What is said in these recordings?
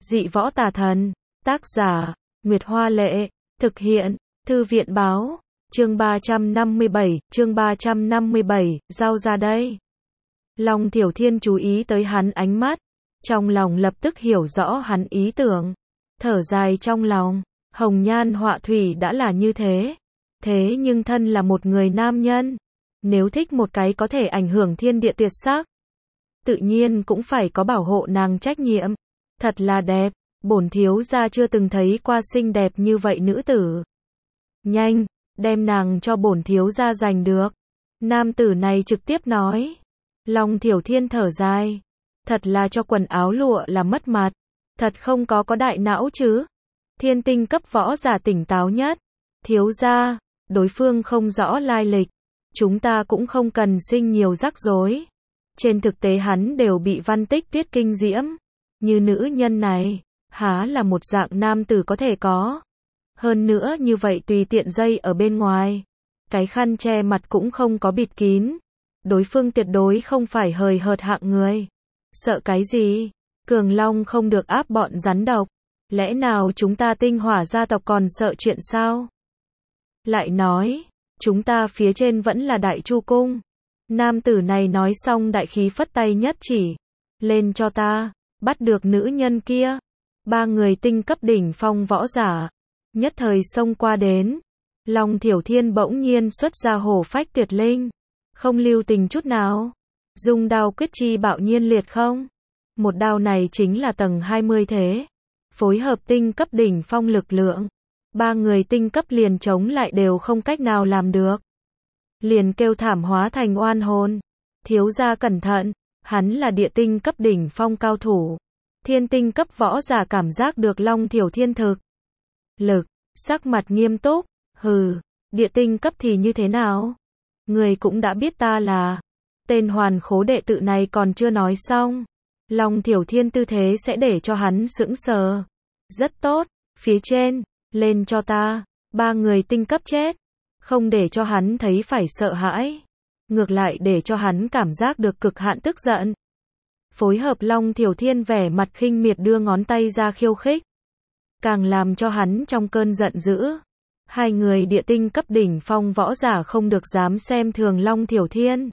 Dị võ tà thần. Tác giả, Nguyệt Hoa Lệ. Thực hiện, Thư viện Báo. Chương 357, giao ra đây. Long Thiểu Thiên chú ý tới hắn ánh mắt. Trong lòng lập tức hiểu rõ hắn ý tưởng. Thở dài trong lòng, hồng nhan họa thủy đã là như thế. Thế nhưng thân là một người nam nhân. Nếu thích một cái có thể ảnh hưởng thiên địa tuyệt sắc, tự nhiên cũng phải có bảo hộ nàng trách nhiệm. Thật là đẹp, bổn thiếu gia chưa từng thấy qua xinh đẹp như vậy nữ tử. Nhanh, đem nàng cho bổn thiếu gia giành được. Nam tử này trực tiếp nói. Long Thiểu Thiên thở dài. Thật là cho quần áo lụa là mất mặt. Thật không có đại não chứ. Thiên tinh cấp võ giả tỉnh táo nhất. Thiếu gia, đối phương không rõ lai lịch. Chúng ta cũng không cần sinh nhiều rắc rối. Trên thực tế hắn đều bị Văn Tích Tuyết kinh diễm. Như nữ nhân này, há là một dạng nam tử có thể có. Hơn nữa như vậy tùy tiện dây ở bên ngoài. Cái khăn che mặt cũng không có bịt kín. Đối phương tuyệt đối không phải hời hợt hạng người. Sợ cái gì? Cường Long không được áp bọn rắn độc. Lẽ nào chúng ta Tinh Hỏa gia tộc còn sợ chuyện sao? Lại nói, chúng ta phía trên vẫn là Đại Chu Cung. Nam tử này nói xong đại khí phất tay nhất chỉ. Lên cho ta, bắt được nữ nhân kia. 3 người tinh cấp đỉnh phong võ giả. Nhất thời xông qua đến. Long Thiểu Thiên bỗng nhiên xuất ra hổ phách tuyệt linh. Không lưu tình chút nào. Dùng đao quyết chi bạo nhiên liệt không. Một đao này chính là tầng 20 thế. Phối hợp tinh cấp đỉnh phong lực lượng. 3 người tinh cấp liền chống lại đều không cách nào làm được. Liền kêu thảm hóa thành oan hồn. Thiếu gia cẩn thận, hắn là địa tinh cấp đỉnh phong cao thủ. Thiên tinh cấp võ giả cảm giác được Long Thiểu Thiên thực lực, sắc mặt nghiêm túc. Hừ, địa tinh cấp thì như thế nào? Người cũng đã biết ta là tên hoàn khố đệ tử này còn chưa nói xong. Long Thiểu Thiên tư thế sẽ để cho hắn sững sờ. Rất tốt, phía trên, lên cho ta. 3 người tinh cấp chết. Không để cho hắn thấy phải sợ hãi. Ngược lại để cho hắn cảm giác được cực hạn tức giận. Phối hợp Long Thiểu Thiên vẻ mặt khinh miệt đưa ngón tay ra khiêu khích. Càng làm cho hắn trong cơn giận dữ. 2 người địa tinh cấp đỉnh phong võ giả không được dám xem thường Long Thiểu Thiên.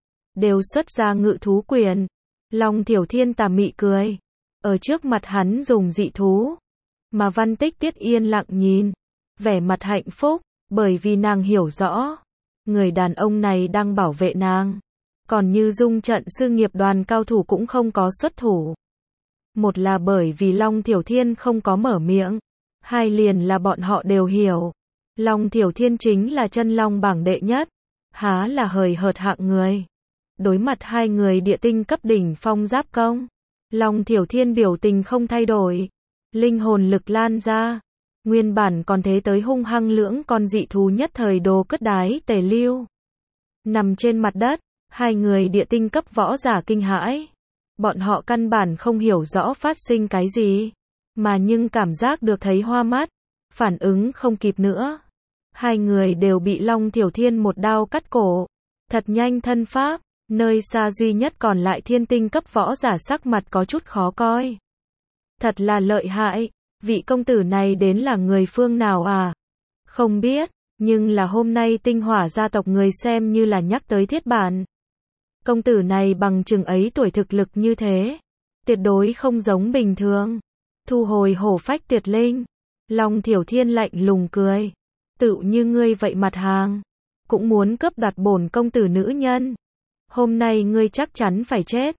Đều xuất ra ngự thú quyền. Long Thiểu Thiên tà mị cười. Ở trước mặt hắn dùng dị thú. Mà Văn Tích Tuyết yên lặng nhìn. Vẻ mặt hạnh phúc. Bởi vì nàng hiểu rõ. Người đàn ông này đang bảo vệ nàng. Còn như Dung trận sư nghiệp đoàn cao thủ cũng không có xuất thủ. Một là bởi vì Long Thiểu Thiên không có mở miệng. 2 liền là bọn họ đều hiểu. Long Thiểu Thiên chính là chân long bảng đệ nhất. Há là hời hợt hạng người. Đối mặt 2 người địa tinh cấp đỉnh phong giáp công. Long Thiểu Thiên biểu tình không thay đổi. Linh hồn lực lan ra. Nguyên bản còn thế tới hung hăng lưỡng con dị thú nhất thời đồ cất đái tề lưu. Nằm trên mặt đất, 2 người địa tinh cấp võ giả kinh hãi. Bọn họ căn bản không hiểu rõ phát sinh cái gì. Mà nhưng cảm giác được thấy hoa mắt. Phản ứng không kịp nữa. 2 người đều bị Long Thiểu Thiên một đao cắt cổ. Thật nhanh thân pháp. Nơi xa duy nhất còn lại thiên tinh cấp võ giả sắc mặt có chút khó coi. Thật là lợi hại. Vị công tử này đến là người phương nào à? Không biết, nhưng là hôm nay Tinh Hỏa gia tộc người xem như là nhắc tới thiết bản. Công tử này bằng chừng ấy tuổi thực lực như thế. Tuyệt đối không giống bình thường. Thu hồi hổ phách tuyệt linh. Long Thiểu Thiên lạnh lùng cười. Tự như ngươi vậy mặt hàng. Cũng muốn cướp đoạt bổn công tử nữ nhân. Hôm nay ngươi chắc chắn phải chết.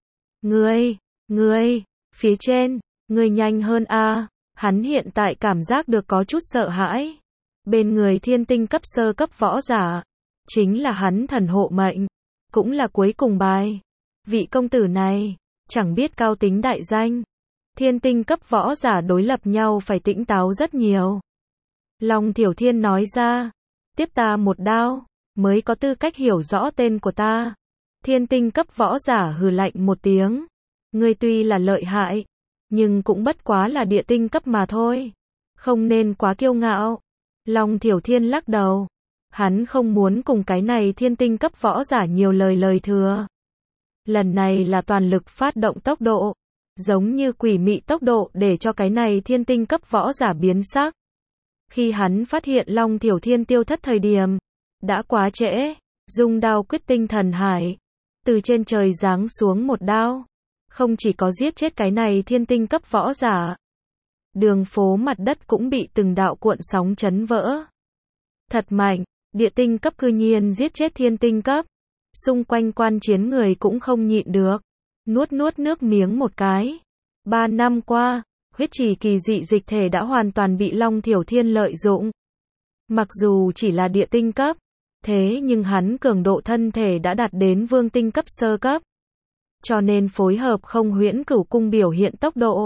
Ngươi, phía trên, ngươi nhanh hơn a. Hắn hiện tại cảm giác được có chút sợ hãi. Bên người thiên tinh cấp sơ cấp võ giả. Chính là hắn thần hộ mệnh. Cũng là cuối cùng bài. Vị công tử này, chẳng biết cao tính đại danh. Thiên tinh cấp võ giả đối lập nhau phải tĩnh táo rất nhiều. Long Thiểu Thiên nói ra. Tiếp ta một đao, mới có tư cách hiểu rõ tên của ta. Thiên tinh cấp võ giả hừ lạnh một tiếng. Ngươi tuy là lợi hại. Nhưng cũng bất quá là địa tinh cấp mà thôi. Không nên quá kiêu ngạo. Long Thiểu Thiên lắc đầu. Hắn không muốn cùng cái này thiên tinh cấp võ giả nhiều lời thừa. Lần này là toàn lực phát động tốc độ. giống như quỷ mị tốc độ để cho cái này thiên tinh cấp võ giả biến sắc. Khi hắn phát hiện Long Thiểu Thiên tiêu thất thời điểm, đã quá trễ, dung đao quyết tinh thần hải, từ trên trời giáng xuống một đao, không chỉ có giết chết cái này thiên tinh cấp võ giả, đường phố mặt đất cũng bị từng đạo cuộn sóng chấn vỡ. Thật mạnh, địa tinh cấp cư nhiên giết chết thiên tinh cấp, xung quanh quan chiến người cũng không nhịn được, nuốt nước miếng một cái. 3 năm qua, huyết chỉ kỳ dị dịch thể đã hoàn toàn bị Long Thiểu Thiên lợi dụng. Mặc dù chỉ là địa tinh cấp, thế nhưng hắn cường độ thân thể đã đạt đến vương tinh cấp sơ cấp. Cho nên phối hợp không huyễn cửu cung biểu hiện tốc độ.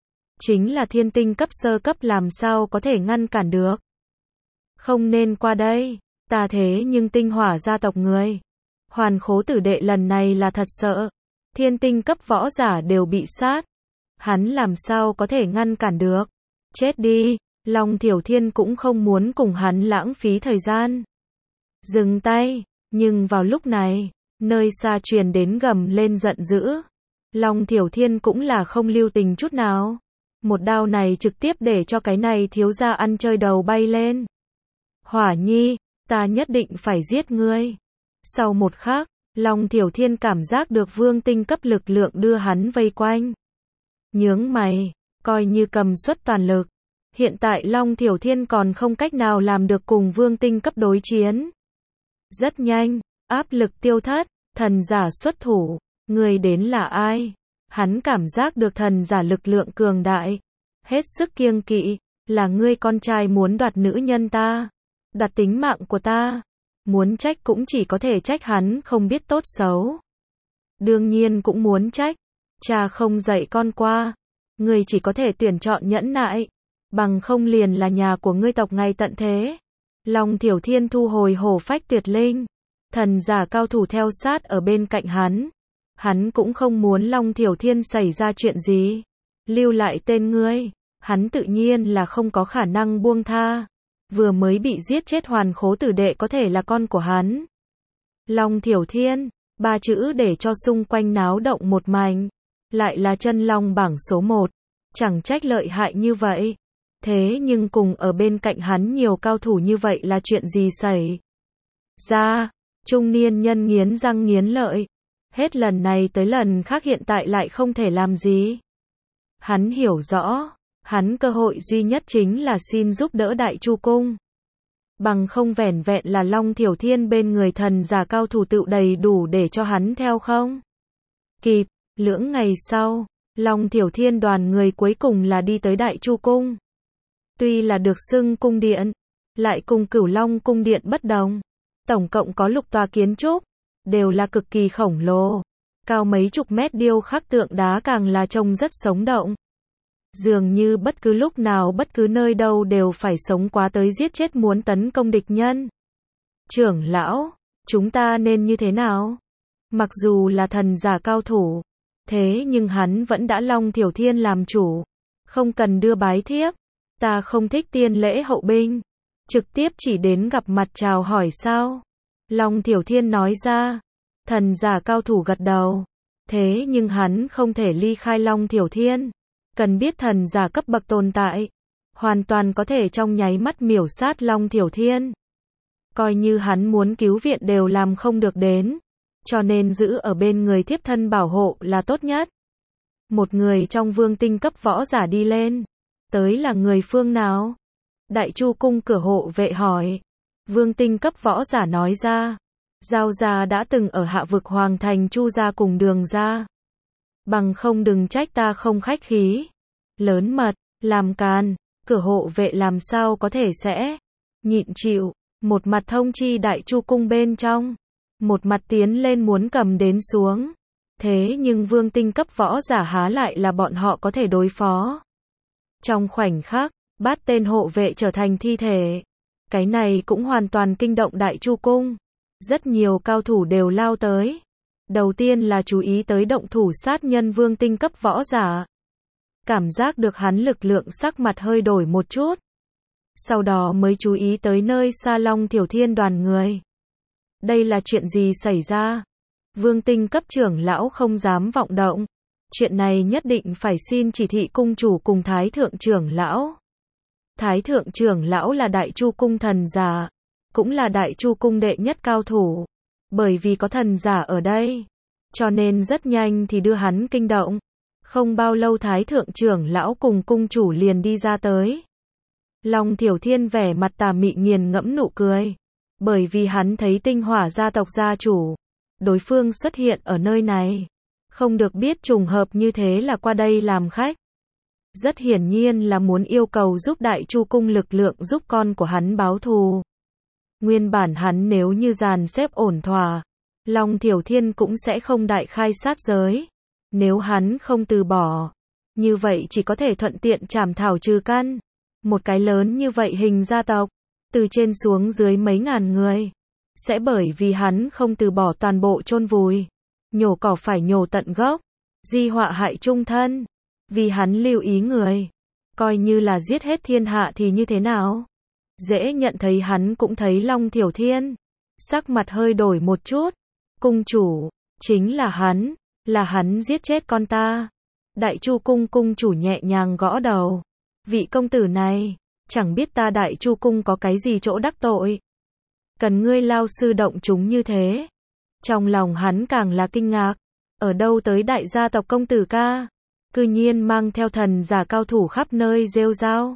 Chính là thiên tinh cấp sơ cấp làm sao có thể ngăn cản được. Không nên qua đây, ta thế nhưng tinh hỏa gia tộc người. Hoàn Khố Tử đệ lần này là thật sợ. Thiên tinh cấp võ giả đều bị sát. Hắn làm sao có thể ngăn cản được. Chết đi, Long Thiểu Thiên cũng không muốn cùng hắn lãng phí thời gian. Dừng tay, nhưng vào lúc này, nơi xa truyền đến gầm lên giận dữ. Long Thiểu Thiên cũng là không lưu tình chút nào. Một đao này trực tiếp để cho cái này thiếu gia ăn chơi đầu bay lên. Hỏa Nhi, ta nhất định phải giết ngươi. Sau một khắc, Long Thiểu Thiên cảm giác được vương tinh cấp lực lượng đưa hắn vây quanh. Nhướng mày, coi như cầm suất toàn lực. Hiện tại Long Thiểu Thiên còn không cách nào làm được cùng vương tinh cấp đối chiến. Rất nhanh, áp lực tiêu thất, thần giả xuất thủ. Người đến là ai? Hắn cảm giác được thần giả lực lượng cường đại. Hết sức kiêng kỵ, là ngươi con trai muốn đoạt nữ nhân ta. Đoạt tính mạng của ta. Muốn trách cũng chỉ có thể trách hắn không biết tốt xấu. Đương nhiên cũng muốn trách. Cha không dạy con qua. Ngươi chỉ có thể tuyển chọn nhẫn nại. Bằng không liền là nhà của ngươi tộc ngày tận thế. Long Thiểu Thiên thu hồi hổ phách tuyệt linh. Thần giả cao thủ theo sát ở bên cạnh hắn. Hắn cũng không muốn Long Thiểu Thiên xảy ra chuyện gì. Lưu lại tên ngươi. Hắn tự nhiên là không có khả năng buông tha. Vừa mới bị giết chết Hoàn Khố Tử đệ có thể là con của hắn. Long Thiểu Thiên, 3 chữ để cho xung quanh náo động một mảnh. Lại là chân long bảng số 1. Chẳng trách lợi hại như vậy. Thế nhưng cùng ở bên cạnh hắn nhiều cao thủ như vậy là chuyện gì xảy ra? Trung niên nhân nghiến răng nghiến lợi. Hết lần này tới lần khác hiện tại lại không thể làm gì. Hắn hiểu rõ, hắn cơ hội duy nhất chính là xin giúp đỡ Đại Chu Cung. Bằng không vẻn vẹn là Long Thiểu Thiên bên người thần giả cao thủ tự đầy đủ để cho hắn theo không? Kịp, lưỡng ngày sau, Long Thiểu Thiên đoàn người cuối cùng là đi tới Đại Chu Cung. Tuy là được xưng cung điện, lại cùng Cửu Long cung điện bất đồng. Tổng cộng có 6 tòa kiến trúc, đều là cực kỳ khổng lồ. Cao mấy chục mét điêu khắc tượng đá càng là trông rất sống động. Dường như bất cứ lúc nào bất cứ nơi đâu đều phải sống quá tới giết chết muốn tấn công địch nhân. Trưởng lão, chúng ta nên như thế nào? Mặc dù là thần giả cao thủ, thế nhưng hắn vẫn đã Long Thiểu Thiên làm chủ. Không cần đưa bái thiếp. Ta không thích tiên lễ hậu binh. Trực tiếp chỉ đến gặp mặt chào hỏi sao? Long Thiểu Thiên nói ra. Thần giả cao thủ gật đầu. Thế nhưng hắn không thể ly khai Long Thiểu Thiên. Cần biết thần giả cấp bậc tồn tại. Hoàn toàn có thể trong nháy mắt miểu sát Long Thiểu Thiên. Coi như hắn muốn cứu viện đều làm không được đến. Cho nên giữ ở bên người thiếp thân bảo hộ là tốt nhất. Một người trong vương tinh cấp võ giả đi lên. Tới là người phương nào? Đại Chu Cung cửa hộ vệ hỏi. Vương tinh cấp võ giả nói ra. Giao gia đã từng ở hạ vực Hoàng Thành Chu gia cùng Đường gia. Bằng không đừng trách ta không khách khí. Lớn mật, làm càn, cửa hộ vệ làm sao có thể sẽ nhịn chịu. Một mặt thông chi Đại Chu Cung bên trong. Một mặt tiến lên muốn cầm đến xuống. Thế nhưng vương tinh cấp võ giả há lại là bọn họ có thể đối phó. Trong khoảnh khắc, 8 tên hộ vệ trở thành thi thể. Cái này cũng hoàn toàn kinh động Đại Chu Cung. Rất nhiều cao thủ đều lao tới. Đầu tiên là chú ý tới động thủ sát nhân vương tinh cấp võ giả. Cảm giác được hắn lực lượng sắc mặt hơi đổi một chút. Sau đó mới chú ý tới nơi xa Long Thiểu Thiên đoàn người. Đây là chuyện gì xảy ra? Vương tinh cấp trưởng lão không dám vọng động. Chuyện này nhất định phải xin chỉ thị cung chủ cùng Thái thượng trưởng lão. Thái thượng trưởng lão là Đại Chu cung thần giả, cũng là Đại Chu cung đệ nhất cao thủ. Bởi vì có thần giả ở đây, cho nên rất nhanh thì đưa hắn kinh động. Không bao lâu Thái thượng trưởng lão cùng cung chủ liền đi ra tới. Long Thiểu Thiên vẻ mặt tà mị nghiền ngẫm nụ cười. Bởi vì hắn thấy Tinh Hỏa gia tộc gia chủ, đối phương xuất hiện ở nơi này. Không được biết trùng hợp như thế là qua đây làm khách. Rất hiển nhiên là muốn yêu cầu giúp Đại Chu cung lực lượng giúp con của hắn báo thù. Nguyên bản hắn nếu như dàn xếp ổn thỏa, Long Thiểu Thiên cũng sẽ không đại khai sát giới. Nếu hắn không từ bỏ, như vậy chỉ có thể thuận tiện trảm thảo trừ căn. Một cái lớn như vậy hình gia tộc, từ trên xuống dưới mấy ngàn người, sẽ bởi vì hắn không từ bỏ toàn bộ chôn vùi. Nhổ cỏ phải nhổ tận gốc, di họa hại chung thân. Vì hắn lưu ý người, coi như là giết hết thiên hạ thì như thế nào? Dễ nhận thấy hắn cũng thấy Long Thiểu Thiên. Sắc mặt hơi đổi một chút. Cung chủ, chính là hắn giết chết con ta. Đại Chu cung cung chủ nhẹ nhàng gõ đầu. Vị công tử này, chẳng biết ta Đại Chu cung có cái gì chỗ đắc tội. Cần ngươi lao sư động chúng như thế. Trong lòng hắn càng là kinh ngạc. Ở đâu tới đại gia tộc công tử ca? Cư nhiên mang theo thần giả cao thủ khắp nơi rêu rao.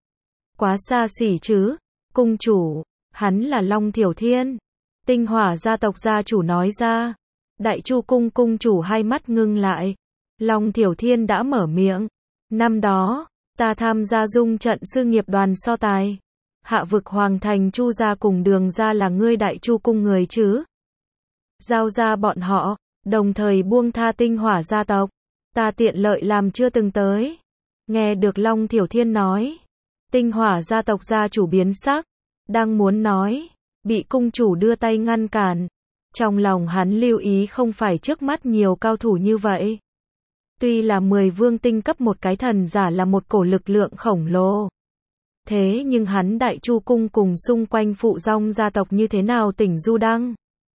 Quá xa xỉ chứ. Cung chủ, hắn là Long Thiểu Thiên. Tinh Hỏa gia tộc gia chủ nói ra. Đại Chu cung cung chủ hai mắt ngưng lại. Long Thiểu Thiên đã mở miệng. Năm đó, ta tham gia dung trận sư nghiệp đoàn so tài. Hạ vực Hoàng thành Chu gia cùng Đường gia là ngươi Đại Chu cung người chứ? Giao ra bọn họ, đồng thời buông tha Tinh Hỏa gia tộc. Ta tiện lợi làm chưa từng tới. Nghe được Long Thiểu Thiên nói, Tinh Hỏa gia tộc gia chủ biến sắc, đang muốn nói, bị cung chủ đưa tay ngăn cản. Trong lòng hắn lưu ý không phải trước mắt nhiều cao thủ như vậy. Tuy là 10 vương tinh cấp một cái thần giả là một cổ lực lượng khổng lồ. Thế nhưng hắn Đại Chu cung cùng xung quanh phụ dòng gia tộc như thế nào tỉnh du đăng.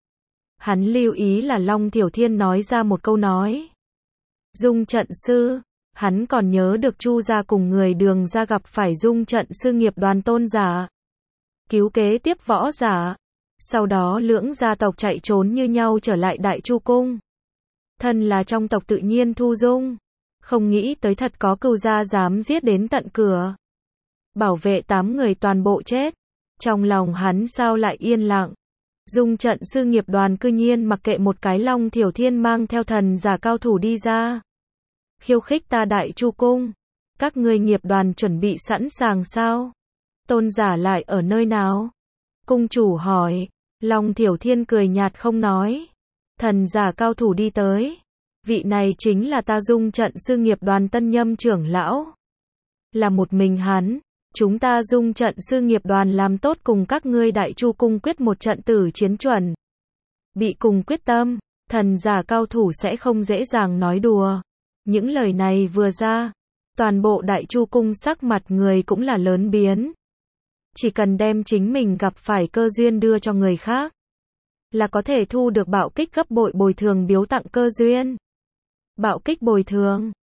Hắn lưu ý là Long Thiểu Thiên nói ra một câu nói. Dung trận sư, hắn còn nhớ được Chu gia cùng người Đường gia gặp phải dung trận sư nghiệp đoàn tôn giả. Cứu kế tiếp võ giả. Sau đó lưỡng gia tộc chạy trốn như nhau trở lại Đại Chu cung. Thân là trong tộc tự nhiên thu dung. Không nghĩ tới thật có cừu gia dám giết đến tận cửa. Bảo vệ 8 người toàn bộ chết. Trong lòng hắn sao lại yên lặng. Dung trận sư nghiệp đoàn cư nhiên mặc kệ một cái Long Thiểu Thiên mang theo thần giả cao thủ đi ra. Khiêu khích ta Đại Chu cung. Các ngươi nghiệp đoàn chuẩn bị sẵn sàng sao? Tôn giả lại ở nơi nào? Cung chủ hỏi. Long Thiểu Thiên cười nhạt không nói. Thần giả cao thủ đi tới. Vị này chính là ta dung trận sư nghiệp đoàn tân nhâm trưởng lão. Là một mình hắn. Chúng ta dung trận sư nghiệp đoàn làm tốt cùng các ngươi Đại Chu cung quyết một trận tử chiến chuẩn. Bị cùng quyết tâm, thần giả cao thủ sẽ không dễ dàng nói đùa. Những lời này vừa ra, toàn bộ Đại Chu cung sắc mặt người cũng là lớn biến. Chỉ cần đem chính mình gặp phải cơ duyên đưa cho người khác, là có thể thu được bạo kích gấp bội bồi thường biếu tặng cơ duyên. Bạo kích bồi thường,